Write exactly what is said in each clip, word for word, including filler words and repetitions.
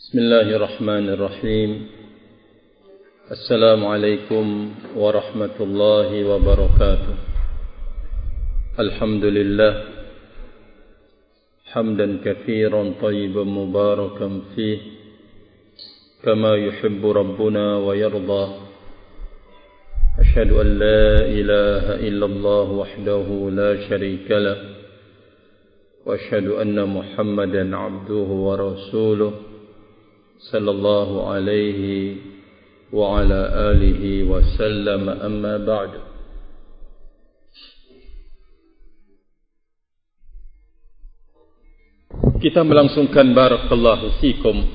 Bismillahirrahmanirrahim. Assalamualaikum warahmatullahi wabarakatuh. Alhamdulillah hamdan katsiran tayyiban mubarakan fih kama yuhibbu rabbuna wa yarda. Asyhadu an la ilaha illallah wahdahu la syarika lah wa asyhadu anna Muhammadan abduhu wa rasuluh sallallahu alaihi wa ala alihi wa sallam, amma ba'du. Kita melangsungkan barakallahu fikum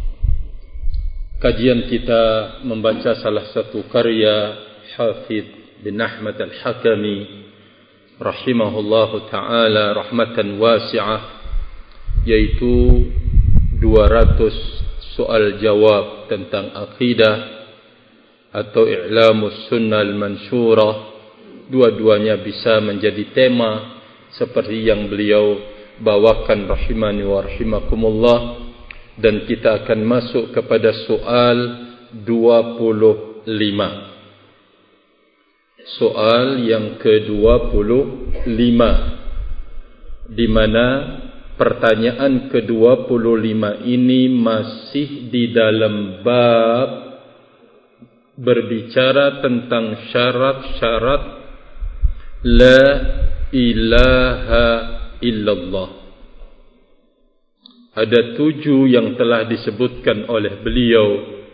kajian kita membaca salah satu karya Hafidh bin Ahmad Al-Hakami rahimahullahu ta'ala rahmatan wasi'ah, yaitu dua ratus soal jawab tentang akidah atau I'lamus Sunnah Al-Mansyurah. Dua-duanya bisa menjadi tema seperti yang beliau bawakan rahimani wa rahimakumullah. Dan kita akan masuk kepada soal dua puluh lima. Soal yang ke dua puluh lima, di mana pertanyaan ke dua puluh lima ini masih di dalam bab berbicara tentang syarat-syarat la ilaha illallah. Ada tujuh yang telah disebutkan oleh beliau.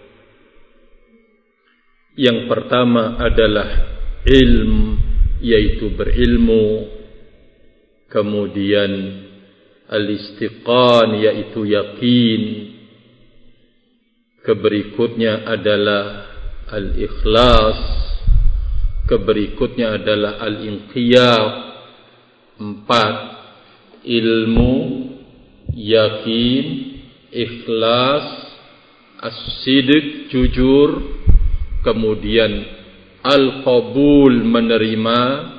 Yang pertama adalah ilm, yaitu berilmu. Kemudian al-istiqan, yaitu yakin. Keberikutnya adalah al-ikhlas. Keberikutnya adalah al-inqiyad. Empat, ilmu, yakin, ikhlas, as-sidq, jujur. Kemudian al-qabul, menerima.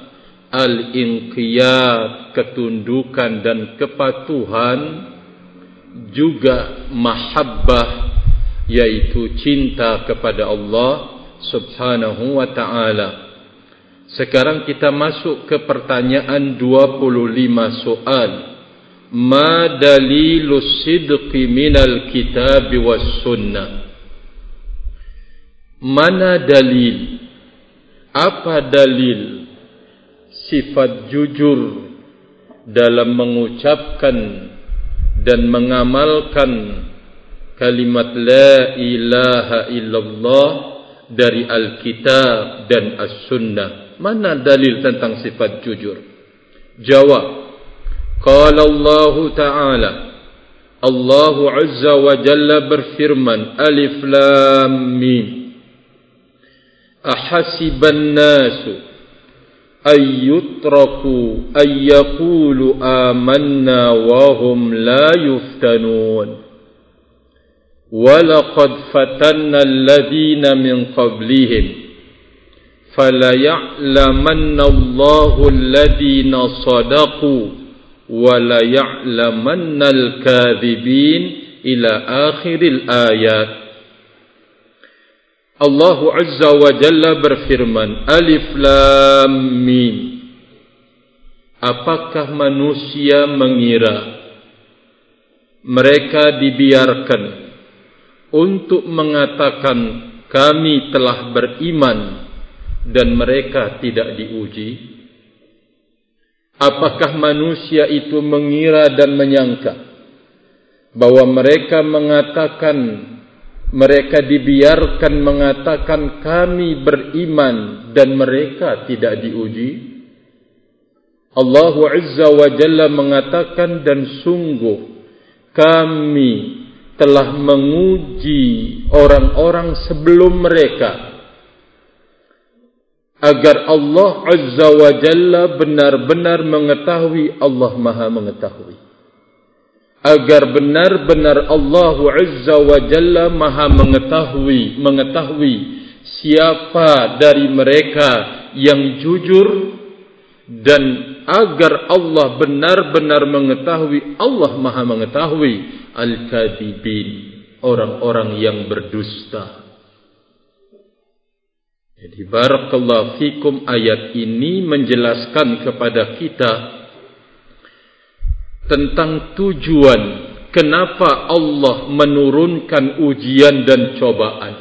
Al-inqiyad, ketundukan dan kepatuhan. Juga mahabbah, yaitu cinta kepada Allah subhanahu wa ta'ala. Sekarang kita masuk ke pertanyaan dua puluh lima soal. Ma dalilus sidqi minal kitab was sunnah? Mana dalil? Apa dalil sifat jujur dalam mengucapkan dan mengamalkan kalimat la ilaha illallah dari Alkitab dan As-Sunnah? Mana dalil tentang sifat jujur? Jawab. Qala Allah Ta'ala, Allah Azza wa Jalla berfirman, Alif Lam Mim, ahasiban nasu ayyutraku ayyakulu amanna wahum la yuftanun walaqad fatanna alladhina min qablihim falaya'lamanna Allahu alladhina sadaqu walaya'lamanna al-kadhibin ila akhiril ayat. Allah Azza wa Jalla berfirman, Alif Lam Mim. Apakah manusia mengira mereka dibiarkan untuk mengatakan kami telah beriman dan mereka tidak diuji? Apakah manusia itu mengira dan menyangka bahwa mereka mengatakan, mereka dibiarkan mengatakan kami beriman dan mereka tidak diuji? Allah Azza wa Jalla mengatakan, dan sungguh kami telah menguji orang-orang sebelum mereka agar Allah Azza wa Jalla benar-benar mengetahui. Allah Maha mengetahui. Agar benar-benar Allah Azza wa Jalla Maha mengetahui, mengetahui siapa dari mereka yang jujur, dan agar Allah benar-benar mengetahui, Allah Maha mengetahui al-kadhibin, orang-orang yang berdusta. Jadi barakallahu fikum, ayat ini menjelaskan kepada kita tentang tujuan kenapa Allah menurunkan ujian dan cobaan.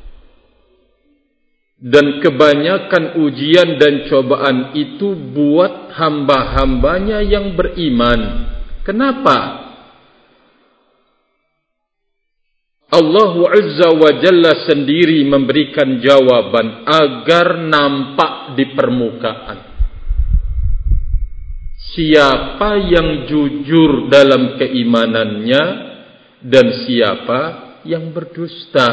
Dan kebanyakan ujian dan cobaan itu buat hamba-hambanya yang beriman. Kenapa? Allah Azza wa Jalla sendiri memberikan jawaban agar nampak di permukaan. Siapa yang jujur dalam keimanannya dan siapa yang berdusta.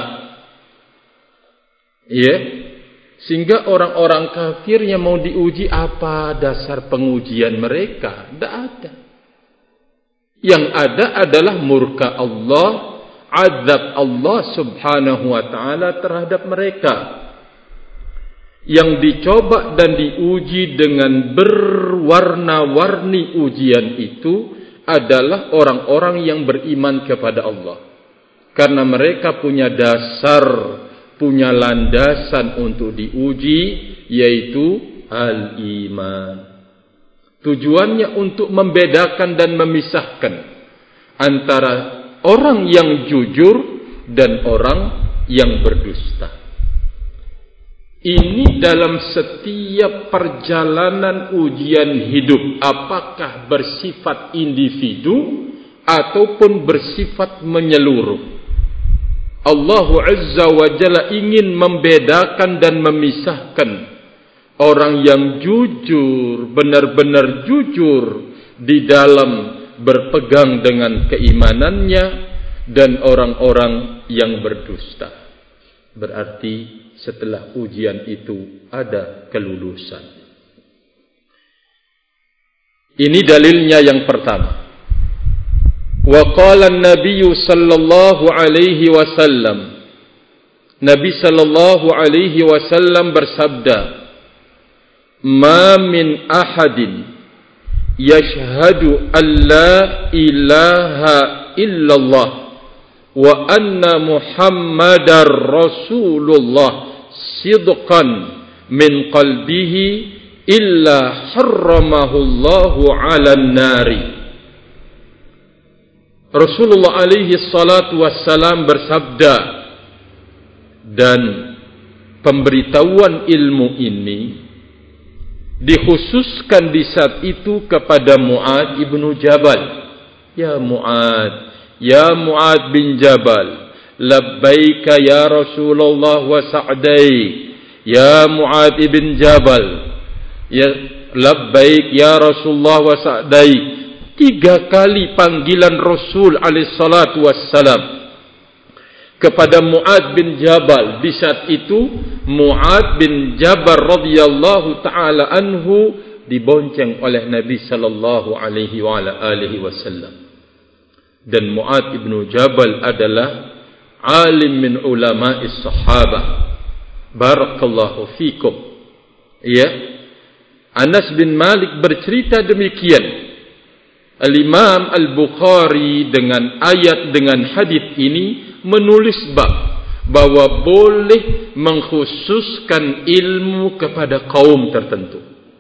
Ya, sehingga orang-orang kafir yang mau diuji, apa dasar pengujian mereka? Tidak ada. Yang ada adalah murka Allah, azab Allah subhanahu wa ta'ala terhadap mereka. Yang dicoba dan diuji dengan berwarna-warni ujian itu adalah orang-orang yang beriman kepada Allah. Karena mereka punya dasar, punya landasan untuk diuji, yaitu al-iman. Tujuannya untuk membedakan dan memisahkan antara orang yang jujur dan orang yang berdusta. Ini dalam setiap perjalanan ujian hidup, apakah bersifat individu ataupun bersifat menyeluruh. Allah Azza wa Jalla ingin membedakan dan memisahkan orang yang jujur, benar-benar jujur di dalam berpegang dengan keimanannya, dan orang-orang yang berdusta. Berarti setelah ujian itu ada kelulusan. Ini dalilnya yang pertama. Wa qala an-nabiy sallallahu alaihi wasallam, Nabi sallallahu alaihi wasallam bersabda, "Ma min ahadin yashhadu an la ilaha illallah wa anna Muhammadar Rasulullah sidqan min qalbihi illa harramahu Allahu 'alan nari." Rasulullah alaihi salatu wassalam bersabda, dan pemberitahuan ilmu ini dikhususkan di saat itu kepada Mu'adz ibnu Jabal. Ya Mu'adz, ya Mu'adz bin Jabal, labbaika ya Rasulullah wa sa'daik. Ya Mu'adz ibn Jabal, ya labbaik ya Rasulullah wa sa'daik. Tiga kali panggilan Rasul alaihi salatu wassalam kepada Mu'adz bin Jabal. Di saat itu Mu'adz bin Jabal radhiyallahu taala anhu dibonceng oleh Nabi sallallahu alaihi wa ala alihi wasallam. Dan Mu'adz bin Jabal adalah alim min ulama'is sahabah. Barakallahu fikum. Ya. Anas bin Malik bercerita demikian. Al-Imam Al-Bukhari dengan ayat dengan hadis ini menulis bab bahwa boleh mengkhususkan ilmu kepada kaum tertentu.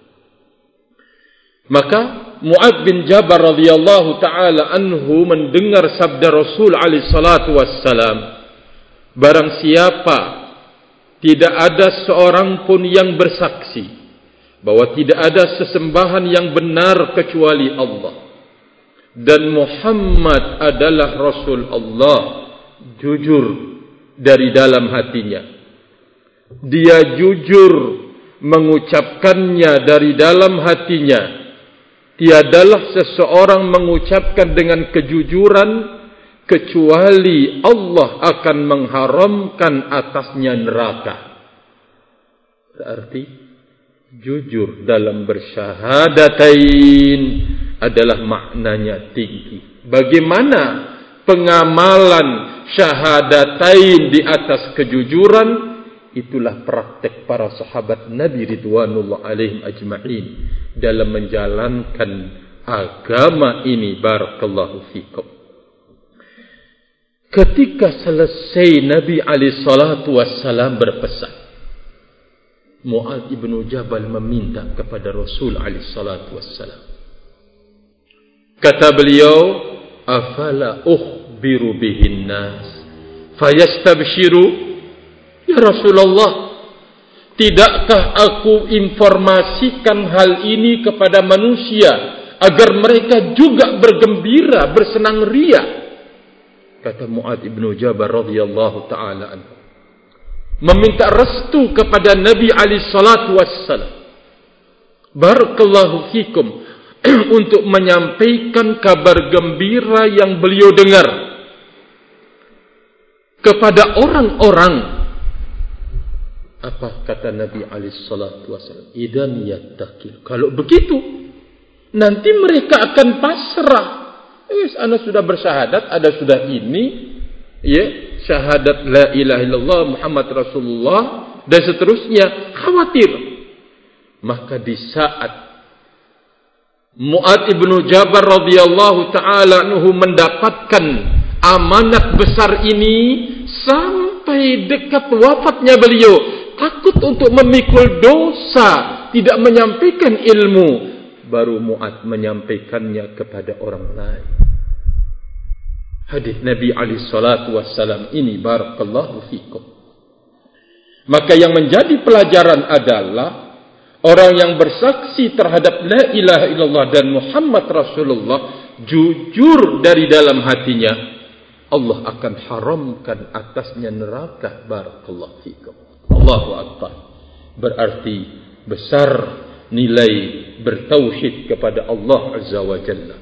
Maka Mu'adz bin Jabal radhiyallahu taala anhu mendengar sabda Rasul alaihi salatu wassalam, barang siapa tidak ada seorang pun yang bersaksi bahwa tidak ada sesembahan yang benar kecuali Allah, dan Muhammad adalah Rasul Allah, jujur dari dalam hatinya, dia jujur mengucapkannya dari dalam hatinya, tiadalah seseorang mengucapkan dengan kejujuran kecuali Allah akan mengharamkan atasnya neraka. Berarti jujur dalam bersyahadatain adalah maknanya tinggi. Bagaimana pengamalan syahadatain di atas kejujuran? Itulah praktek para sahabat Nabi ridwanullah alaihim ajma'in dalam menjalankan agama ini. Barakallahu fikum. ketika selesai Nabi alaihi salatu wassalam berpesan, Mu'adz ibnu Jabal meminta kepada Rasul alaihi salatu wassalam. Kata beliau, afala ukhbiru bihin nas fayastabshiru? Ya Rasulullah, tidakkah aku informasikan hal ini kepada manusia agar mereka juga bergembira, bersenang ria? Kata Mu'adz ibnu Jabal radhiyallahu taala anhu, meminta restu kepada Nabi alaihi salatu wassalam, barakallahu fikum, untuk menyampaikan kabar gembira yang beliau dengar kepada orang-orang. Apa kata Nabi alaihi salatu wasallam? Idan yattaqil. Kalau begitu, nanti mereka akan pasrah. Eh, ana sudah bersyahadat, ada sudah ini, ya, syahadat la ilaha illallah Muhammad Rasulullah dan seterusnya, khawatir. Maka di saat Mu'adz ibnu Jabal radhiyallahu taala anhu mendapatkan amanat besar ini, sampai dekat wafatnya beliau takut untuk memikul dosa, tidak menyampaikan ilmu, baru Mu'adz menyampaikannya kepada orang lain. Hadis Nabi alaihi salatu wassalam ini, barakallahu fikum. Maka yang menjadi pelajaran adalah orang yang bersaksi terhadap la ilaha illallah dan Muhammad Rasulullah jujur dari dalam hatinya, Allah akan haramkan atasnya neraka. Barakallahu fikum. Allahu akbar. Berarti besar nilai bertauhid kepada Allah azza wa jalla.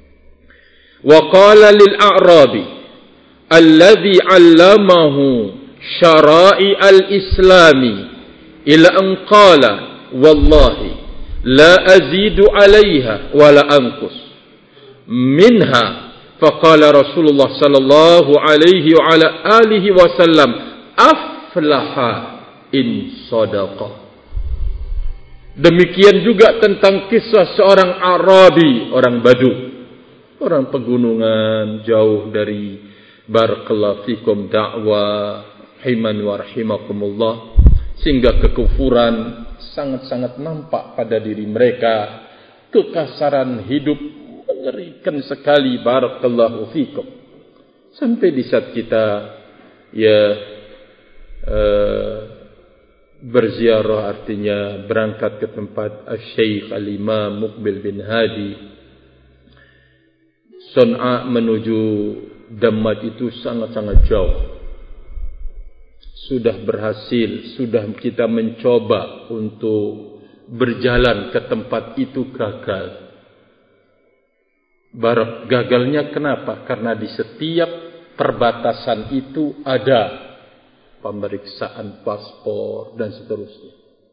Wa qala lil a'rabi alladhi 'allamahu syara'i al-islami ila an qala wallahi la azidu 'alayha wa la anqus minha, faqala Rasulullah sallallahu alaihi wa ala alihi wasallam, aflaha in sadaqa. Demikian juga tentang kisah seorang Arabi, orang Badu, orang pegunungan jauh dari barakallahu fikum dakwah himan wa rahimakumullah, sehingga kekufuran sangat-sangat nampak pada diri mereka, kekasaran hidup mengerikan sekali, barakallahu fikum. Sampai di saat kita ya uh, berziarah, artinya berangkat ke tempat Syekh Al-Imam Muqbil bin Hadi, Son'a menuju Dammat itu sangat-sangat jauh. Sudah berhasil, sudah kita mencoba untuk berjalan ke tempat itu, gagal. Barak gagalnya kenapa? Karena di setiap perbatasan itu ada pemeriksaan paspor dan seterusnya.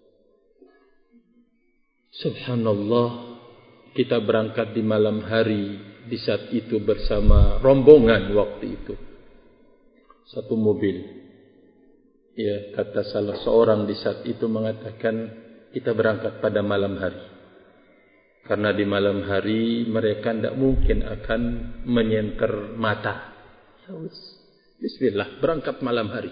Subhanallah, kita berangkat di malam hari di saat itu bersama rombongan waktu itu. Satu mobil. Ya, kata salah seorang di saat itu mengatakan kita berangkat pada malam hari. Karena di malam hari mereka tidak mungkin akan menyenter mata. Ya wis, bismillah, berangkat malam hari.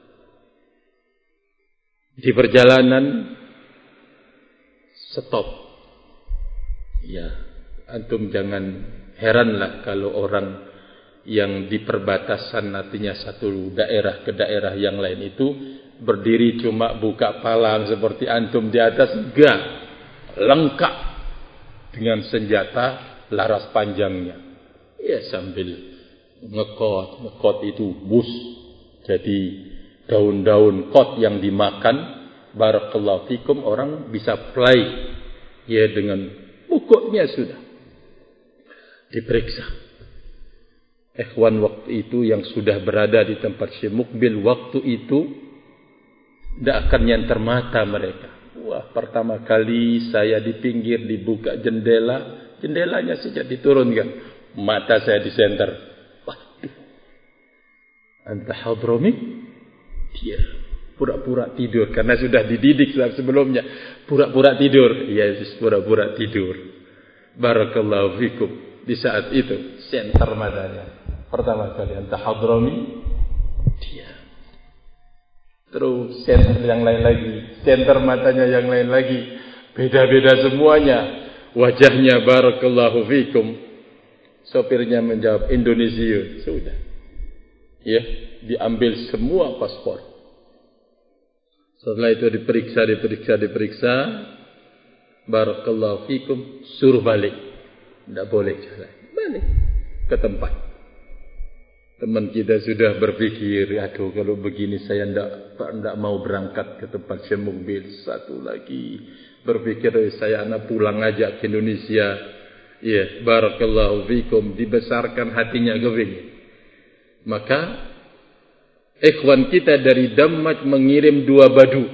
Di perjalanan stop. Ya, antum jangan heranlah kalau orang yang di perbatasan, artinya satu daerah ke daerah yang lain itu berdiri cuma buka palang seperti antum di atas, enggak, lengkap dengan senjata laras panjangnya. Ya, sambil ngekot, ngekot itu bus. Jadi daun-daun kot yang dimakan, barakallahu fikum, orang bisa fly ya dengan pokoknya sudah diperiksa. Ikhwan waktu itu yang sudah berada di tempat Syekh Muqbil waktu itu tidak akan nyantar mata mereka. Wah, pertama kali saya di pinggir dibuka jendela, jendelanya saja diturunkan, mata saya disenter. Waduh, anta hadromi? Dia pura-pura tidur karena sudah dididik sebelumnya. Pura-pura tidur, iya, pura-pura tidur. Barakallahu fikum. Di saat itu senter matanya. Pertama kali anta hadrami, dia. Terus center yang lain lagi, center matanya yang lain lagi, beda-beda semuanya. Wajahnya barakallahu fikum. Sopirnya menjawab Indonesia, sudah. Ya, diambil semua paspor. Setelah itu diperiksa, diperiksa, diperiksa. Barakallahu fikum, suruh balik. Tidak boleh jalan. Balik ke tempat. Teman kita sudah berpikir, aduh kalau begini saya tidak tidak mau berangkat ke tempat Syekh Mukbil. Satu lagi berpikir saya anak pulang aja ke Indonesia. Ya, barakallahu fikum, dibesarkan hatinya kepingin. Maka ikhwan kita dari Damaj mengirim dua badu.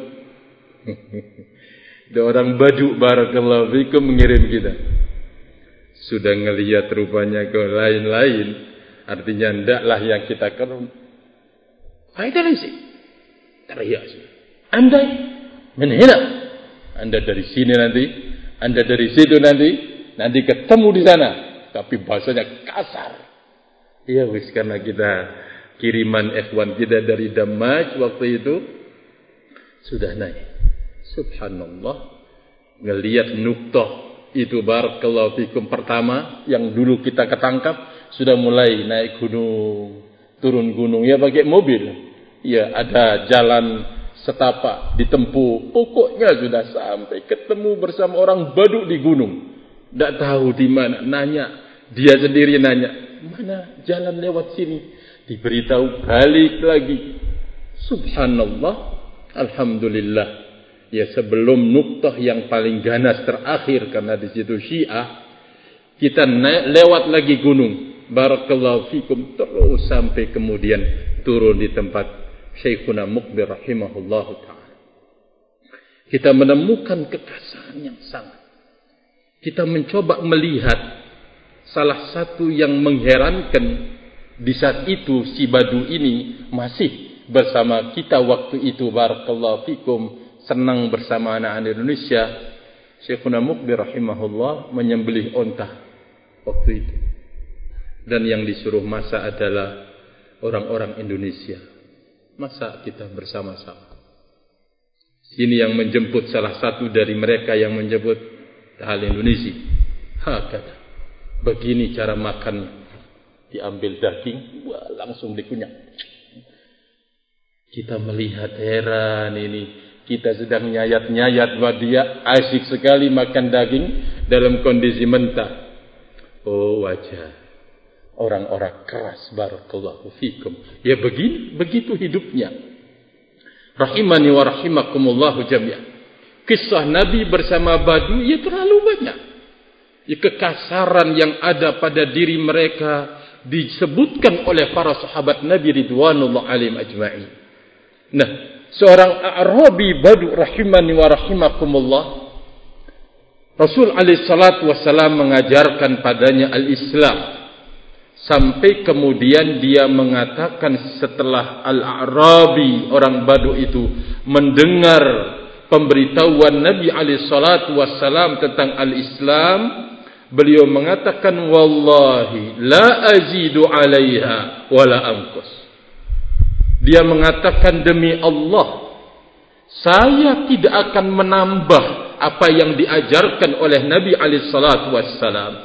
Ada orang badu barakallahu fikum mengirim kita. Sudah ngelihat rupanya ke lain-lain. Artinya ndaklah yang kita kerun. Faedah sih. Teriak. Anda menhina. Anda dari sini nanti, Anda dari situ nanti, nanti ketemu di sana. Tapi bahasanya kasar. Iya wis, karena kita kiriman ikhwan kita dari Damaj waktu itu sudah naik. Subhanallah. Ngelihat nuktah itu barakallahu fikum pertama yang dulu kita ketangkap. Sudah mulai naik gunung, turun gunung, ya pakai mobil. Ya, ada jalan setapak ditempuh. Pokoknya sudah sampai ketemu bersama orang Baduk di gunung. Tidak tahu di mana, nanya. Dia sendiri nanya, mana jalan lewat sini? Diberitahu balik lagi. Subhanallah, alhamdulillah. Ya, sebelum nuktah yang paling ganas terakhir, karena di situ Syiah, kita naik, lewat lagi gunung. Barakallahu fikum, terus sampai kemudian turun di tempat Syekhuna Mukbil rahimahullahu ta'ala. Kita menemukan kekasaran yang sangat. Kita mencoba melihat salah satu yang mengherankan di saat itu si Badu ini masih bersama kita waktu itu. Barakallahu fikum, senang bersama anak-anak Indonesia. Syekhuna Mukbil rahimahullah menyembelih onta waktu itu. Dan yang disuruh masak adalah orang-orang Indonesia. Masak kita bersama-sama. Sini yang menjemput salah satu dari mereka yang menjemput hal Indonesia. Hakada. Begini cara makan. Diambil daging, wah, langsung dikunyah. Kita melihat heran ini. Kita sedang nyayat-nyayat bahwa dia asyik sekali makan daging dalam kondisi mentah. Oh, wajah. Orang-orang keras, barakallahu fikum. Ya begini, begitu hidupnya. Rahimani wa rahimakumullahu jami'an. Kisah Nabi bersama Badu, ya terlalu banyak. Ya, kekasaran yang ada pada diri mereka disebutkan oleh para sahabat Nabi ridwanullah alaihim ajma'in. Nah, seorang Arabi Badu rahimani wa rahimakumullah, Rasul alaihi salatu wassalam mengajarkan padanya al-Islam. Sampai kemudian dia mengatakan setelah Al-A'rabi, orang Badu itu, mendengar pemberitahuan Nabi alaihi salatu wassalam tentang al-Islam, beliau mengatakan, wallahi la azidu alaiha wala anqus. Dia mengatakan, demi Allah, saya tidak akan menambah apa yang diajarkan oleh Nabi alaihi salatu wassalam.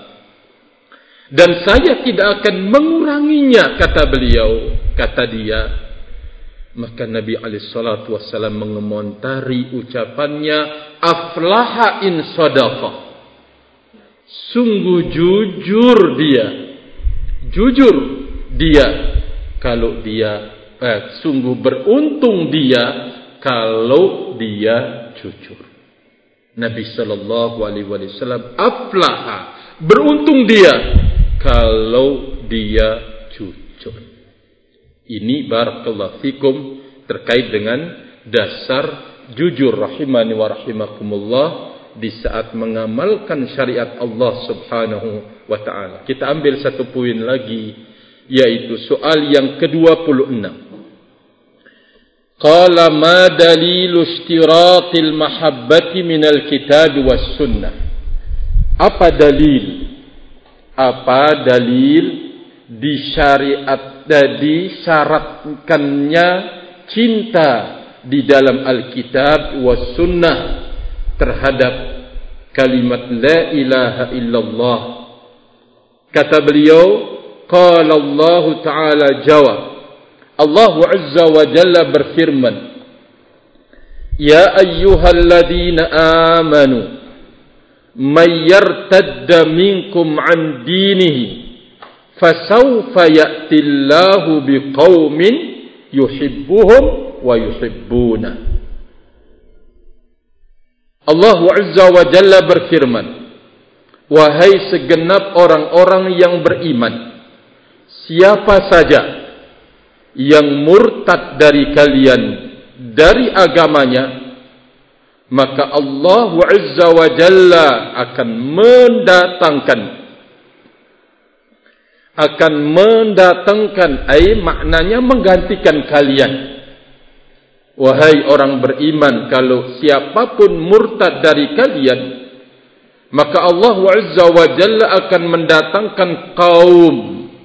Dan saya tidak akan menguranginya, kata beliau, kata dia. Maka Nabi alaihi salatu wassalam mengomentari ucapannya, aflaha in sadaqa. Sungguh jujur dia. Jujur dia kalau dia eh, sungguh beruntung dia kalau dia jujur. Nabi sallallahu alaihi wasallam, aflaha, beruntung dia kalau dia jujur. Ini barakallahu fikum terkait dengan dasar jujur rahimani wa rahimakumullah di saat mengamalkan syariat Allah subhanahu wa ta'ala. Kita ambil satu poin lagi, yaitu soal yang kedua puluh enam. Qala ma dalilu istiratil mahabbati minal kitab was sunnah. Apa dalil Apa dalil disyariat disyaratkannya cinta di dalam Alkitab was sunnah terhadap kalimat la ilaha illallah. Kata beliau, qala Allah Ta'ala jawab, Allah Azza wa Jalla berfirman, ya ayyuhalladzina amanu may yartadda minkum an dinihi fasawfa ya'ti Allahu biqaumin yuhibbuhum wa yuhibbuna. Allah Azza wa Jalla berfirman, wahai segenap orang-orang yang beriman, siapa saja yang murtad dari kalian dari agamanya, maka Allah Azza wa Jalla akan mendatangkan akan mendatangkan ay maknanya menggantikan kalian. Wahai orang beriman, kalau siapapun murtad dari kalian, maka Allah Azza wa Jalla akan mendatangkan kaum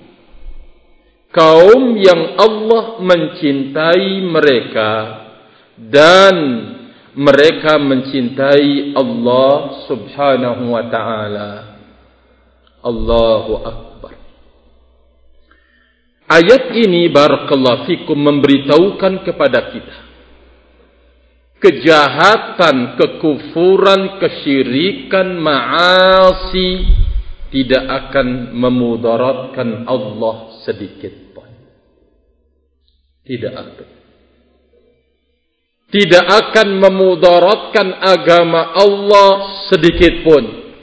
kaum yang Allah mencintai mereka dan mereka mencintai Allah Subhanahu wa ta'ala. Allahu Akbar. Ayat ini barakallahu fikum memberitahukan kepada kita kejahatan, kekufuran, kesyirikan, ma'asi tidak akan memudaratkan Allah sedikit pun. Tidak akan. Tidak akan memudaratkan agama Allah sedikit pun.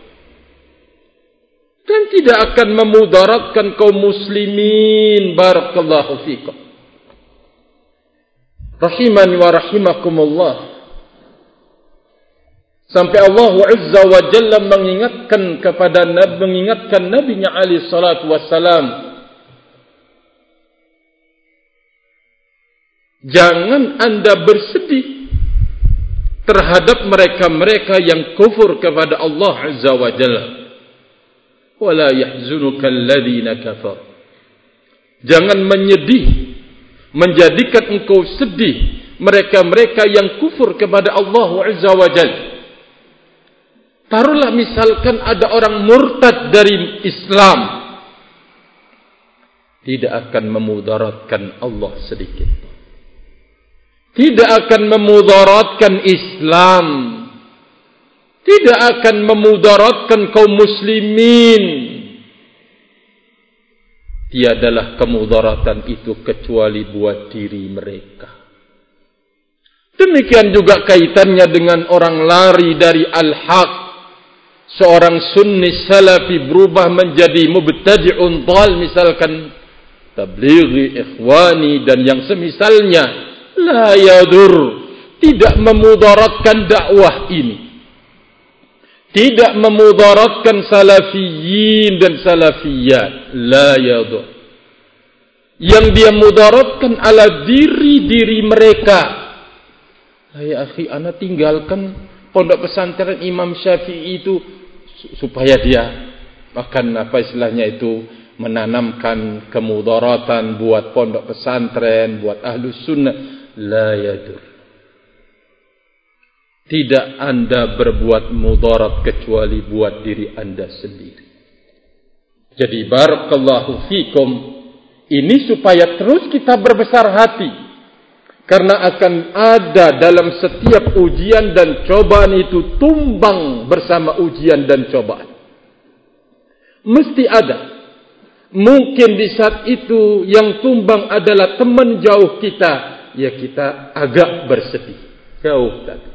Dan tidak akan memudaratkan kaum muslimin. Barakallahu fikum. Rahimani wa rahimakumullah. Sampai Allah Azza wa Jalla mengingatkan kepada Nabi, mengingatkan Nabi-Nya alaihi salatu wassalam, jangan anda bersedih terhadap mereka-mereka yang kufur kepada Allah Azza wa Jalla. Wala yahzunuka alladhina kafar. Jangan menyedih, menjadikan engkau sedih mereka-mereka yang kufur kepada Allah Azza wa Jalla. Taruhlah misalkan ada orang murtad dari Islam, tidak akan memudaratkan Allah sedikit. Tidak akan memudaratkan Islam, tidak akan memudaratkan kaum muslimin. Tiadalah kemudaratan itu kecuali buat diri mereka. Demikian juga kaitannya dengan orang lari dari al-haq. Seorang sunni salafi berubah menjadi mubtadi'un dhal, misalkan tablighi, ikhwani dan yang semisalnya, la yadur, tidak memudaratkan dakwah ini, tidak memudaratkan salafiyin dan salafiyat, la yadur. Yang dia mudaratkan ala diri-diri mereka. Hai akhi, ana tinggalkan pondok pesantren Imam Syafi'i itu supaya dia akan apa istilahnya itu menanamkan kemudaratan buat pondok pesantren, buat ahlus sunnah. La yadur. Tidak anda berbuat mudarat kecuali buat diri anda sendiri. Jadi barakallahu fikum, ini supaya terus kita berbesar hati, karena akan ada dalam setiap ujian dan cobaan itu tumbang bersama ujian dan cobaan. Mesti ada. Mungkin di saat itu yang tumbang adalah teman jauh kita, ya kita agak bersedih. Jauh tadi.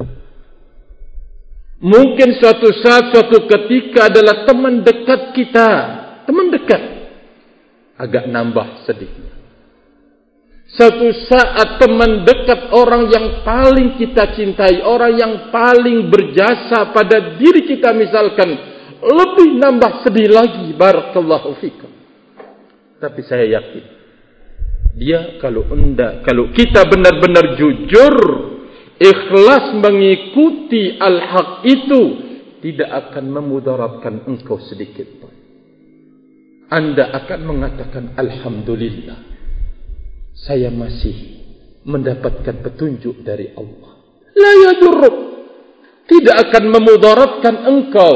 Mungkin suatu saat, suatu ketika adalah teman dekat kita. Teman dekat. Agak nambah sedihnya. Suatu saat teman dekat, orang yang paling kita cintai, orang yang paling berjasa pada diri kita misalkan, lebih nambah sedih lagi. Barakallahu fikum. Tapi saya yakin, dia kalau anda, kalau kita benar-benar jujur, ikhlas mengikuti al-haq itu, tidak akan memudaratkan engkau sedikit pun. Anda akan mengatakan alhamdulillah, saya masih mendapatkan petunjuk dari Allah. La yadurruk, tidak akan memudaratkan engkau.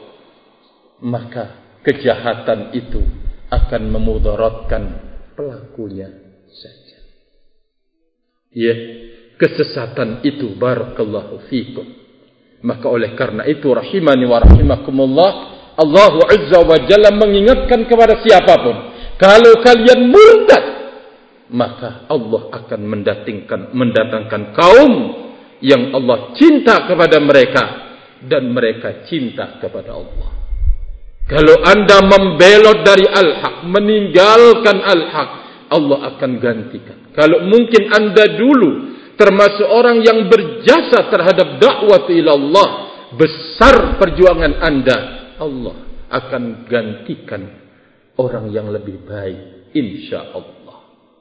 Maka kejahatan itu akan memudaratkan pelakunya saja. Ya, kesesatan itu barakallahu fikum. Maka oleh karena itu rahimani wa rahimakumullah, Allah Azza wa Jalla mengingatkan kepada siapapun, kalau kalian murtad, maka Allah akan mendatangkan mendatangkan kaum yang Allah cinta kepada mereka dan mereka cinta kepada Allah. Kalau anda membelot dari al-haq, meninggalkan al-haq, Allah akan gantikan. Kalau mungkin anda dulu termasuk orang yang berjasa terhadap dakwah ila Allah, besar perjuangan anda, Allah akan gantikan orang yang lebih baik, insya-Allah.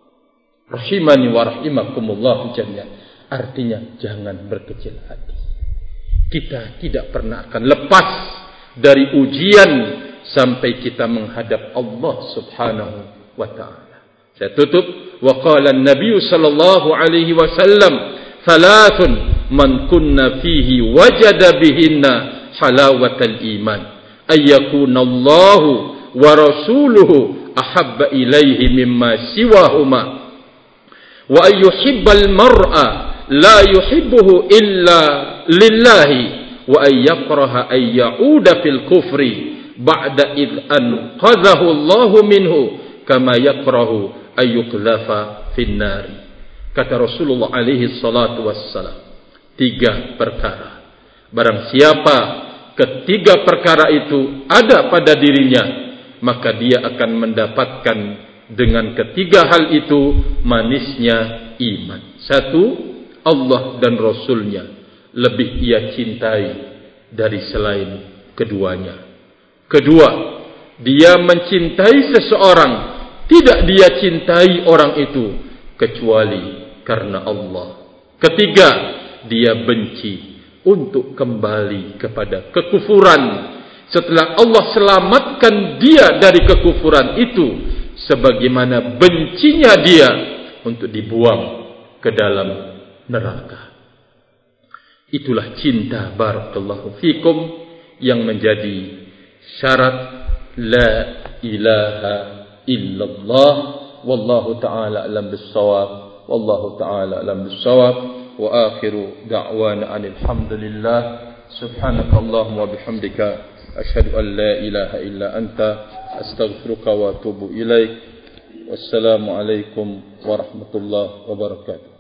Rahimani wa rahimakumullah jami'an. Artinya jangan berkecil hati. Kita tidak pernah akan lepas dari ujian sampai kita menghadap Allah Subhanahu wa taala. Saya tutup, wa qala an-nabiy sallallahu alaihi wasallam, thalathun man kunna fihi wajada bihinna halawatal iman, ayyakuna Allahu wa rasuluhu ahabba ilaihi mimma siwahuma, wa ayyuhibbal mar'a la yuhibbuhu illa lillahi, wa ayyakraha ay ya'uda fil kufri ba'da id anqadhahu Allahu minhu kama yakrahu ay yuqlafa fin nar. Kata Rasulullah alaihi salatu wassalam, tiga perkara, barang siapa ketiga perkara itu ada pada dirinya, maka dia akan mendapatkan dengan ketiga hal itu manisnya iman. Satu, Allah dan Rasulnya lebih ia cintai dari selain keduanya. Kedua, dia mencintai seseorang, tidak dia cintai orang itu kecuali karena Allah. Ketiga, dia benci untuk kembali kepada kekufuran setelah Allah selamatkan dia dari kekufuran itu, sebagaimana bencinya dia untuk dibuang ke dalam neraka. Itulah cinta barakallahu fikum yang menjadi syarat la ilaha illallah. Wallahu ta'ala alam bissawab. Wallahu ta'ala alam bissawab. Wa akhiru da'wana alhamdulillah. Subhanakallahumma wa bihamdika asyhadu an la ilaha illa anta astaghfiruka wa atubu ilaik. Wassalamu alaikum warahmatullahi wabarakatuh.